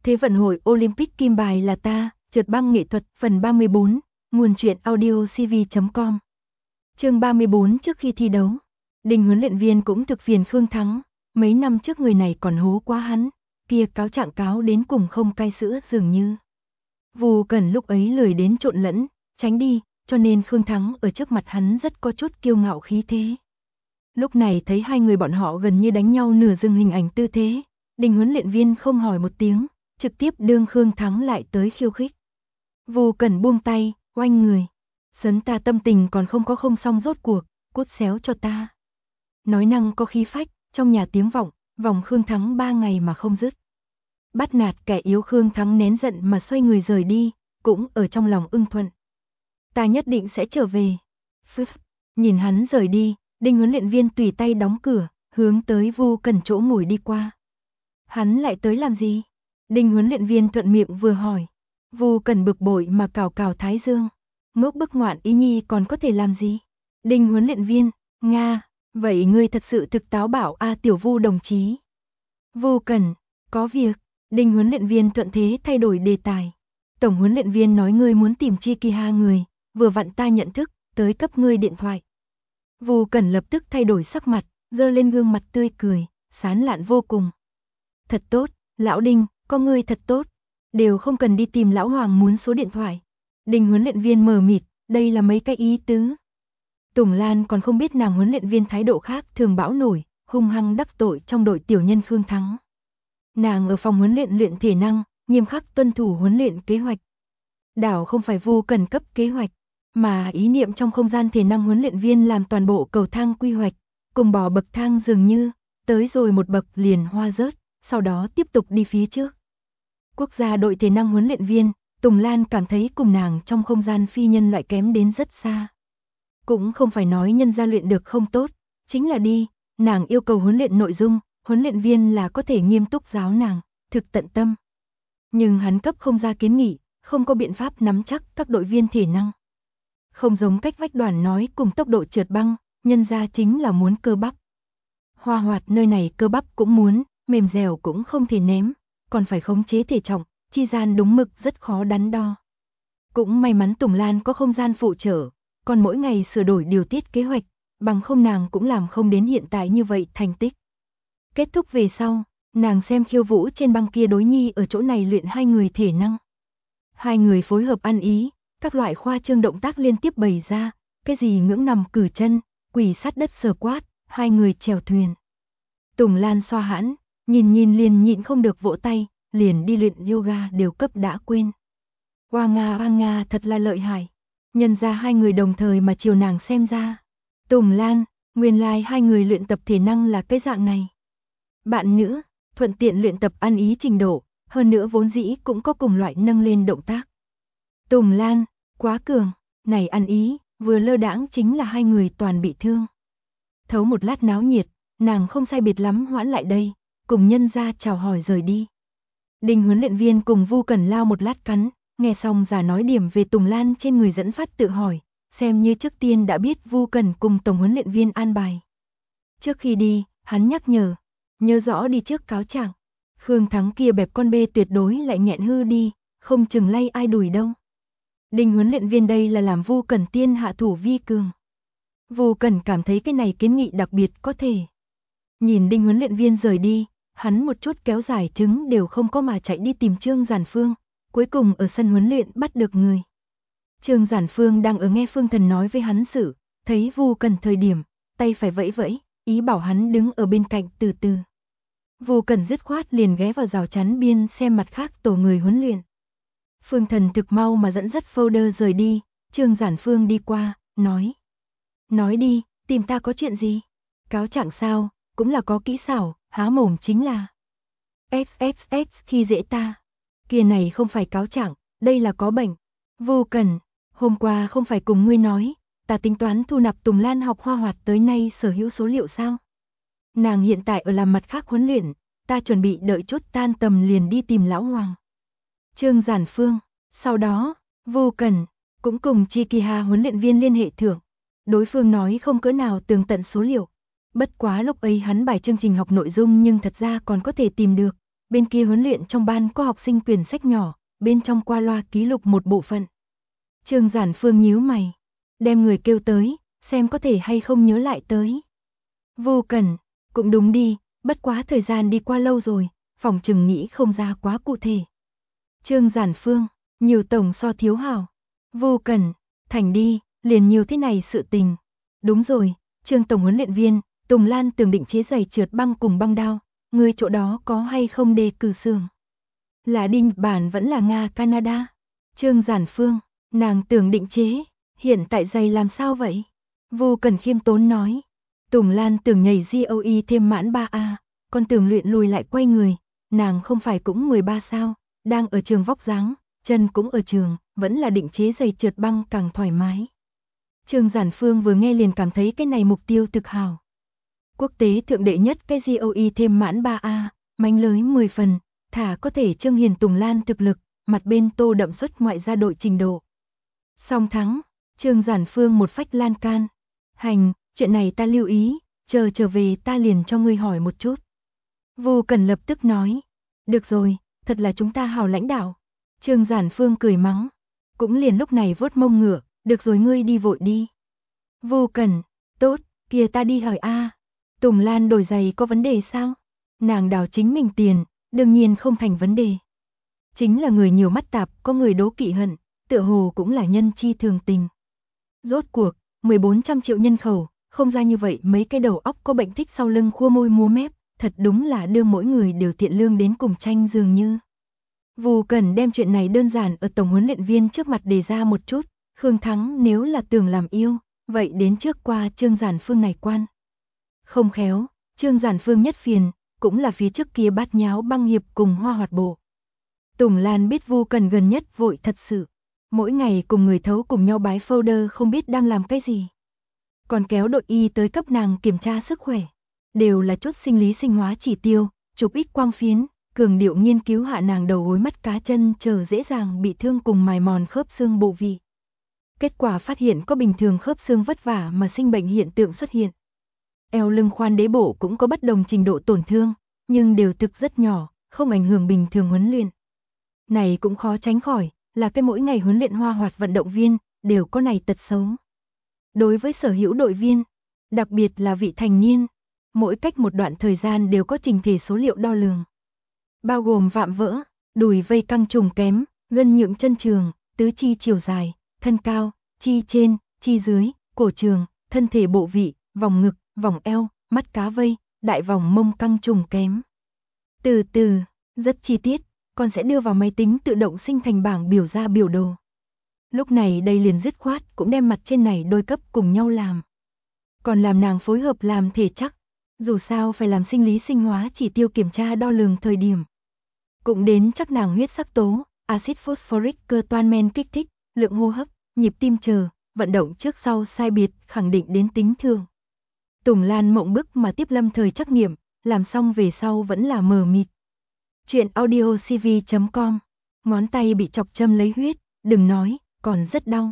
Thế vận hội Olympic kim bài là ta, trượt băng nghệ thuật phần 34, nguồn truyện audio cv.com. Chương 34 trước khi thi đấu. Đinh huấn luyện viên cũng thực phiền Khương Thắng, mấy năm trước người này còn hố quá hắn, kia cáo trạng cáo đến cùng không cai sữa dường như. Vu Cẩn lúc ấy lười đến trộn lẫn, tránh đi, cho nên Khương Thắng ở trước mặt hắn rất có chút kiêu ngạo khí thế. Lúc này thấy hai người bọn họ gần như đánh nhau nửa dừng hình ảnh tư thế, Đinh huấn luyện viên không hỏi một tiếng, trực tiếp đương Khương Thắng lại tới khiêu khích. Vu Cẩn buông tay, oanh người. Sấn ta tâm tình còn không có không xong rốt cuộc, cút xéo cho ta. Nói năng có khí phách, trong nhà tiếng vọng, vòng Khương Thắng 3 ngày mà không dứt. Bắt nạt kẻ yếu Khương Thắng nén giận mà xoay người rời đi, cũng ở trong lòng ưng thuận. Ta nhất định sẽ trở về. Nhìn hắn rời đi, Đinh huấn luyện viên tùy tay đóng cửa, hướng tới Vu Cẩn chỗ ngồi đi qua. Hắn lại tới làm gì? Đinh huấn luyện viên thuận miệng vừa hỏi. Vu Cẩn bực bội mà cào cào thái dương. Ngốc bức ngoạn ý nhi còn có thể làm gì? Đinh huấn luyện viên, Nga, vậy ngươi thật sự thực táo bảo a tiểu Vu đồng chí. Vu Cẩn, có việc. Đinh huấn luyện viên thuận thế thay đổi đề tài. Tổng huấn luyện viên nói ngươi muốn tìm Chikiha người, vừa vặn ta nhận thức, tới cấp ngươi điện thoại. Vu Cẩn lập tức thay đổi sắc mặt, giơ lên gương mặt tươi cười, sán lạn vô cùng. Thật tốt, lão Đinh, có ngươi thật tốt, đều không cần đi tìm lão Hoàng muốn số điện thoại. Đinh huấn luyện viên mờ mịt, đây là mấy cái ý tứ. Tùng Lan còn không biết nàng huấn luyện viên thái độ khác thường bão nổi, hung hăng đắc tội trong đội tiểu nhân Khương Thắng. Nàng ở phòng huấn luyện luyện thể năng, nghiêm khắc tuân thủ huấn luyện kế hoạch. Đảo không phải Vu Cẩn cấp kế hoạch, mà ý niệm trong không gian thể năng huấn luyện viên làm toàn bộ cầu thang quy hoạch, cùng bò bậc thang dường như, tới rồi một bậc liền hoa rớt, sau đó tiếp tục đi phía trước. Quốc gia đội thể năng huấn luyện viên, Tùng Lan cảm thấy cùng nàng trong không gian phi nhân loại kém đến rất xa. Cũng không phải nói nhân gia luyện được không tốt, chính là đi, nàng yêu cầu huấn luyện nội dung, huấn luyện viên là có thể nghiêm túc giáo nàng, thực tận tâm. Nhưng hắn cấp không ra kiến nghị, không có biện pháp nắm chắc các đội viên thể năng. Không giống cách vách đoàn nói cùng tốc độ trượt băng, nhân gia chính là muốn cơ bắp. Hoa Hoạt nơi này cơ bắp cũng muốn, mềm dẻo cũng không thể ném, còn phải khống chế thể trọng, chi gian đúng mực rất khó đắn đo. Cũng may mắn Tùng Lan có không gian phụ trợ, còn mỗi ngày sửa đổi điều tiết kế hoạch, bằng không nàng cũng làm không đến hiện tại như vậy thành tích. Kết thúc về sau, nàng xem khiêu vũ trên băng kia đối nhi ở chỗ này luyện hai người thể năng. Hai người phối hợp ăn ý, các loại khoa trương động tác liên tiếp bày ra, cái gì ngưỡng nằm cử chân, quỳ sát đất sờ quát, hai người chèo thuyền. Tùng Lan xoa hãn, nhìn liền nhịn không được vỗ tay, liền đi luyện yoga đều cấp đã quên. Hoa Nga thật là lợi hại. Nhân ra hai người đồng thời mà chiều nàng xem ra. Tùng Lan, nguyên lai hai người luyện tập thể năng là cái dạng này. Bạn nữa, thuận tiện luyện tập ăn ý trình độ, hơn nữa vốn dĩ cũng có cùng loại nâng lên động tác. Tùng Lan, quá cường, này ăn ý, vừa lơ đãng chính là hai người toàn bị thương. Thấu một lát náo nhiệt, nàng không sai biệt lắm hoãn lại đây, cùng nhân ra chào hỏi rời đi. Đinh huấn luyện viên cùng Vu Cẩn lao một lát cắn, nghe xong giả nói điểm về Tùng Lan trên người dẫn phát tự hỏi, xem như trước tiên đã biết Vu Cẩn cùng tổng huấn luyện viên an bài. Trước khi đi, hắn nhắc nhớ rõ đi trước cáo trạng. Khương Thắng kia bẹp con bê tuyệt đối lại nghẹn hư đi, không chừng lay ai đùi đâu. Đinh huấn luyện viên đây là làm Vu Cẩn tiên hạ thủ vi cường. Vu Cẩn cảm thấy cái này kiến nghị đặc biệt có thể. Nhìn Đinh huấn luyện viên rời đi, hắn một chút kéo dài trứng đều không có mà chạy đi tìm Trương Giản Phương, cuối cùng ở sân huấn luyện bắt được người. Trương Giản Phương đang ở nghe Phương Thần nói với hắn sự, thấy Vu Cẩn thời điểm, tay phải vẫy vẫy, ý bảo hắn đứng ở bên cạnh từ từ. Vu Cẩn dứt khoát liền ghé vào rào chắn biên xem mặt khác tổ người huấn luyện. Phương Thần thực mau mà dẫn dắt folder rời đi, Trương Giản Phương đi qua, nói đi, tìm ta có chuyện gì? Cáo trạng sao, cũng là có kỹ xảo, há mồm chính là XXX khi dễ ta. Kia này không phải cáo trạng, đây là có bệnh. Vu Cẩn, hôm qua không phải cùng ngươi nói, ta tính toán thu nạp Tùng Lan học Hoa Hoạt tới nay sở hữu số liệu sao? Nàng hiện tại ở làm mặt khác huấn luyện, ta chuẩn bị đợi chốt tan tầm liền đi tìm lão Hoàng. Trương Giản Phương, sau đó, Vu Cẩn cũng cùng Chikiha huấn luyện viên liên hệ thưởng. Đối phương nói không cỡ nào tường tận số liệu. Bất quá lúc ấy hắn bài chương trình học nội dung nhưng thật ra còn có thể tìm được. bên kia huấn luyện trong ban có học sinh quyển sách nhỏ, bên trong qua loa ký lục một bộ phận. Trương Giản Phương nhíu mày, đem người kêu tới, xem có thể hay không nhớ lại tới. Vô Cẩn, cũng đúng đi, bất quá thời gian đi qua lâu rồi, phòng chừng nghĩ không ra quá cụ thể. Trương Giản Phương, nhiều tổng so thiếu hảo. Vô Cẩn, thành đi, liền nhiều thế này sự tình. Đúng rồi, Trương tổng huấn luyện viên, Tùng Lan tưởng định chế giày trượt băng cùng băng đao, người chỗ đó có hay không đề cử xưởng? Là đi Nhật Bản vẫn là Nga Canada? Trương Giản Phương, nàng tưởng định chế, hiện tại giày làm sao vậy? Vô Cẩn khiêm tốn nói. Tùng Lan tưởng nhảy GOE thêm mãn 3A, còn tưởng luyện lùi lại quay người, nàng không phải cũng 13 sao, đang ở trường vóc dáng, chân cũng ở trường, vẫn là định chế giày trượt băng càng thoải mái. Trương Giản Phương vừa nghe liền cảm thấy cái này mục tiêu thực hảo. Quốc tế thượng đệ nhất cái GOE thêm mãn 3A, mánh lưới 10 phần, thả có thể trưng hiền Tùng Lan thực lực, mặt bên tô đậm xuất ngoại gia đội trình độ. Song thắng, Trương Giản Phương một phách lan can. Hành, chuyện này ta lưu ý, chờ trở về ta liền cho ngươi hỏi một chút. Vô Cẩn lập tức nói. Được rồi, thật là chúng ta hảo lãnh đạo. Trương Giản Phương cười mắng. Cũng liền lúc này vuốt mông ngựa, được rồi ngươi đi vội đi. Vô Cẩn, tốt, kia ta đi hỏi a. Tùng Lan đổi giày có vấn đề sao? Nàng đào chính mình tiền, đương nhiên không thành vấn đề. Chính là người nhiều mắt tạp, có người đố kỵ hận, tựa hồ cũng là nhân chi thường tình. Rốt cuộc, 1400 triệu nhân khẩu, không ra như vậy mấy cái đầu óc có bệnh thích sau lưng khua môi múa mép, thật đúng là đưa mỗi người đều thiện lương đến cùng tranh dường như. Vô Cẩn đem chuyện này đơn giản ở tổng huấn luyện viên trước mặt đề ra một chút, Khương Thắng nếu là tưởng làm yêu, vậy đến trước qua Trương Giản Phương này quan. Không khéo, Trương Giản Phương nhất phiền, cũng là phía trước kia bát nháo băng hiệp cùng Hoa Hoạt Bộ. Tùng Lan biết Vô Cẩn gần nhất vội thật sự, mỗi ngày cùng người thấu cùng nhau bái folder không biết đang làm cái gì. Còn kéo đội y tới cấp nàng kiểm tra sức khỏe, đều là chốt sinh lý sinh hóa chỉ tiêu, chụp ít quang phiến, cường điệu nghiên cứu hạ nàng đầu gối mắt cá chân chờ dễ dàng bị thương cùng mài mòn khớp xương bộ vị. Kết quả phát hiện có bình thường khớp xương vất vả mà sinh bệnh hiện tượng xuất hiện. Eo lưng khoan đế bộ cũng có bất đồng trình độ tổn thương, nhưng đều thực rất nhỏ, không ảnh hưởng bình thường huấn luyện. Này cũng khó tránh khỏi, là cái mỗi ngày huấn luyện Hoa Hoạt vận động viên, đều có này tật xấu. Đối với sở hữu đội viên, đặc biệt là vị thành niên, mỗi cách một đoạn thời gian đều có trình thể số liệu đo lường. Bao gồm vạm vỡ, đùi vây căng trùng kém, gân nhượng chân trường, tứ chi chiều dài, thân cao, chi trên, chi dưới, cổ trường, thân thể bộ vị, vòng ngực, vòng eo, mắt cá vây, đại vòng mông căng trùng kém. Từ từ, rất chi tiết, con sẽ đưa vào máy tính tự động sinh thành bảng biểu ra biểu đồ. Lúc này đây liền dứt khoát cũng đem mặt trên này đôi cấp cùng nhau làm. Còn làm nàng phối hợp làm thể chắc, dù sao phải làm sinh lý sinh hóa chỉ tiêu kiểm tra đo lường thời điểm. Cũng đến chắc nàng huyết sắc tố, axit phosphoric cơ toan men kích thích, lượng hô hấp, nhịp tim chờ, vận động trước sau sai biệt khẳng định đến tính thường. Tùng Lan mộng bức mà tiếp lâm thời trắc nghiệm, làm xong về sau vẫn là mờ mịt. Chuyện audiocv.com, ngón tay bị chọc châm lấy huyết, đừng nói, còn rất đau.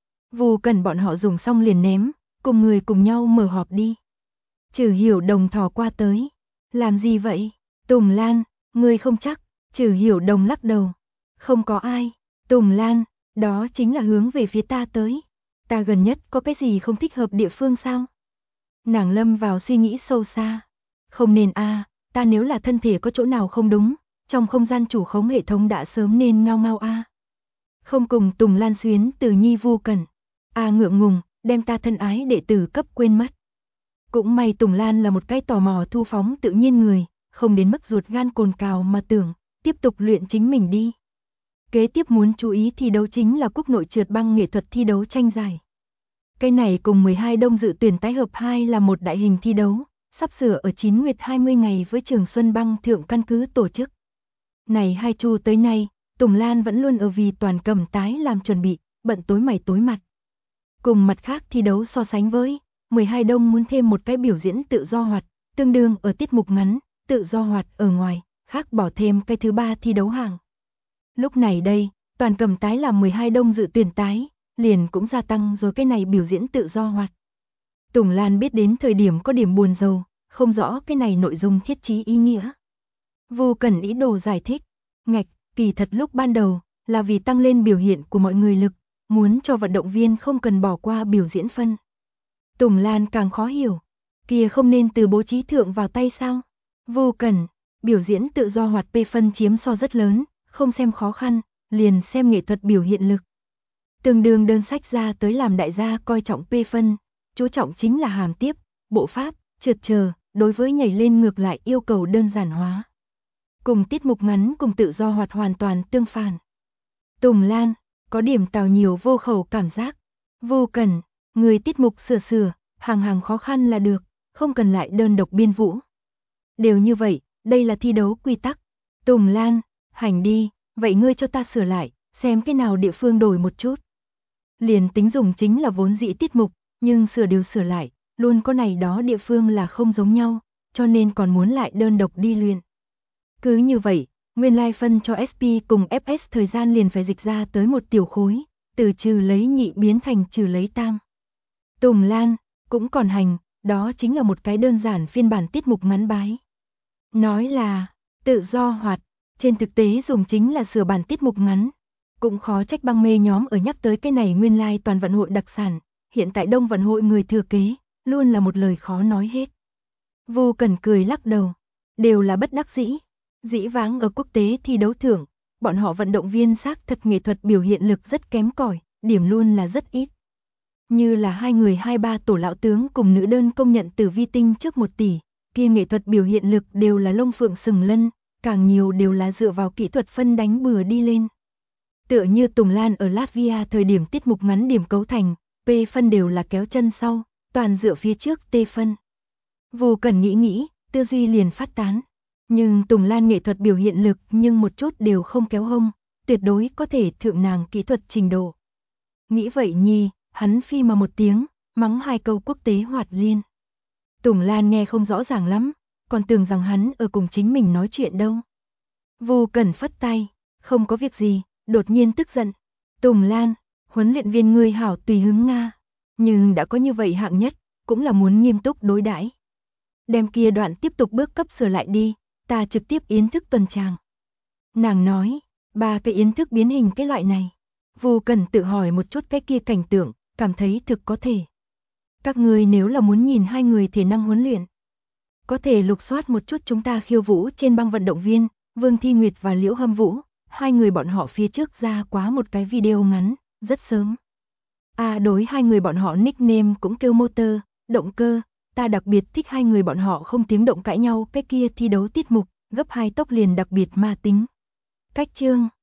Vô Cẩn bọn họ dùng xong liền ném, cùng người cùng nhau mở họp đi. Trừ Hiểu Đồng thò qua tới. Làm gì vậy? Tùng Lan, ngươi không chắc. Trừ Hiểu Đồng lắc đầu. Không có ai. Tùng Lan, đó chính là hướng về phía ta tới. Ta gần nhất có cái gì không thích hợp địa phương sao? Nàng lâm vào suy nghĩ sâu xa. Không nên a, ta nếu là thân thể có chỗ nào không đúng, trong không gian chủ khống hệ thống đã sớm nên ngao ngao a. Không cùng Tùng Lan xuyến từ nhi Vô Cẩn. Ngượng ngùng, đem ta thân ái đệ tử cấp quên mất. Cũng may Tùng Lan là một cái tò mò thu phóng tự nhiên người, không đến mức ruột gan cồn cào mà tưởng, tiếp tục luyện chính mình đi. Kế tiếp muốn chú ý thi đấu chính là quốc nội trượt băng nghệ thuật thi đấu tranh giải. Cái này cùng 12 đông dự tuyển tái hợp 2 là một đại hình thi đấu, sắp sửa ở 9 nguyệt 20 ngày với Trường Xuân Băng Thượng căn cứ tổ chức. Này 2 chu tới nay, Tùng Lan vẫn luôn ở vì toàn cầm tái làm chuẩn bị, bận tối mày tối mặt. Cùng mặt khác thi đấu so sánh với, 12 đông muốn thêm một cái biểu diễn tự do hoạt, tương đương ở tiết mục ngắn, tự do hoạt ở ngoài, khác bỏ thêm cái thứ 3 thi đấu hàng. Lúc này đây, toàn cầm tái làm 12 đông dự tuyển tái, liền cũng gia tăng rồi cái này biểu diễn tự do hoạt. Tùng Lan biết đến thời điểm có điểm buồn rầu, không rõ cái này nội dung thiết chí ý nghĩa. Vô Cẩn ý đồ giải thích. Ngạch, kỳ thật lúc ban đầu, là vì tăng lên biểu hiện của mọi người lực, muốn cho vận động viên không cần bỏ qua biểu diễn phân. Tùng Lan càng khó hiểu. Kia không nên từ bố trí thượng vào tay sao? Vô Cẩn, biểu diễn tự do hoạt P phân chiếm so rất lớn, không xem khó khăn, liền xem nghệ thuật biểu hiện lực. Tương đương đơn sách ra tới làm đại gia coi trọng P phân, chú trọng chính là hàm tiếp, bộ pháp, trượt chờ, đối với nhảy lên ngược lại yêu cầu đơn giản hóa. Cùng tiết mục ngắn cùng tự do hoạt hoàn toàn tương phản. Tùng Lan, có điểm tào nhiều vô khẩu cảm giác. Vô Cẩn, người tiết mục sửa, hàng khó khăn là được, không cần lại đơn độc biên vũ. Đều như vậy, đây là thi đấu quy tắc. Tùng Lan, hành đi, vậy ngươi cho ta sửa lại, xem cái nào địa phương đổi một chút. Liền tính dùng chính là vốn dĩ tiết mục, nhưng sửa đều sửa lại, luôn có này đó địa phương là không giống nhau, cho nên còn muốn lại đơn độc đi luyện. Cứ như vậy, nguyên lai phân cho SP cùng FS thời gian liền phải dịch ra tới một tiểu khối, từ trừ lấy nhị biến thành trừ lấy tam. Tùng Lan, cũng còn hành, đó chính là một cái đơn giản phiên bản tiết mục ngắn bái. Nói là, tự do hoạt, trên thực tế dùng chính là sửa bản tiết mục ngắn. Cũng khó trách băng mê nhóm ở nhắc tới cái này nguyên lai toàn vận hội đặc sản, hiện tại đông vận hội người thừa kế, luôn là một lời khó nói hết. Vô Cẩn cười lắc đầu, đều là bất đắc dĩ. Dĩ vãng ở quốc tế thi đấu thưởng, bọn họ vận động viên xác thật nghệ thuật biểu hiện lực rất kém cỏi, điểm luôn là rất ít. Như là 2 người 2-3 tổ lão tướng cùng nữ đơn công nhận từ vi tinh trước 1 tỷ, kia nghệ thuật biểu hiện lực đều là lông phượng sừng lân, càng nhiều đều là dựa vào kỹ thuật phân đánh bừa đi lên. Tựa như Tùng Lan ở Latvia thời điểm tiết mục ngắn điểm cấu thành, P phân đều là kéo chân sau, toàn dựa phía trước T phân. Vô Cẩn nghĩ, tư duy liền phát tán. Nhưng Tùng Lan nghệ thuật biểu hiện lực nhưng một chút đều không kéo hông, tuyệt đối có thể thượng nàng kỹ thuật trình độ. Nghĩ vậy nhi, hắn phi mà một tiếng, mắng 2 câu quốc tế hoạt liên. Tùng Lan nghe không rõ ràng lắm, còn tưởng rằng hắn ở cùng chính mình nói chuyện đâu. Vô Cẩn phất tay, không có việc gì, đột nhiên tức giận. Tùng Lan, huấn luyện viên ngươi hảo tùy hứng Nga, nhưng đã có như vậy hạng nhất, cũng là muốn nghiêm túc đối đãi. Đem kia đoạn tiếp tục bước cấp sửa lại đi, ta trực tiếp yến thức tuần tràng. Nàng nói, 3 cái yến thức biến hình cái loại này. Vô Cẩn tự hỏi một chút cái kia cảnh tượng, cảm thấy thực có thể. Các người nếu là muốn nhìn 2 người thể năng huấn luyện, có thể lục soát một chút chúng ta khiêu vũ trên băng vận động viên, Vương Thi Nguyệt và Liễu Hâm Vũ, 2 người bọn họ phía trước ra quá một cái video ngắn, rất sớm. Đối 2 người bọn họ nickname cũng kêu motor, động cơ, ta đặc biệt thích 2 người bọn họ không tiếng động cãi nhau cái kia thi đấu tiết mục, gấp 2 tốc liền đặc biệt ma tính. Cách chương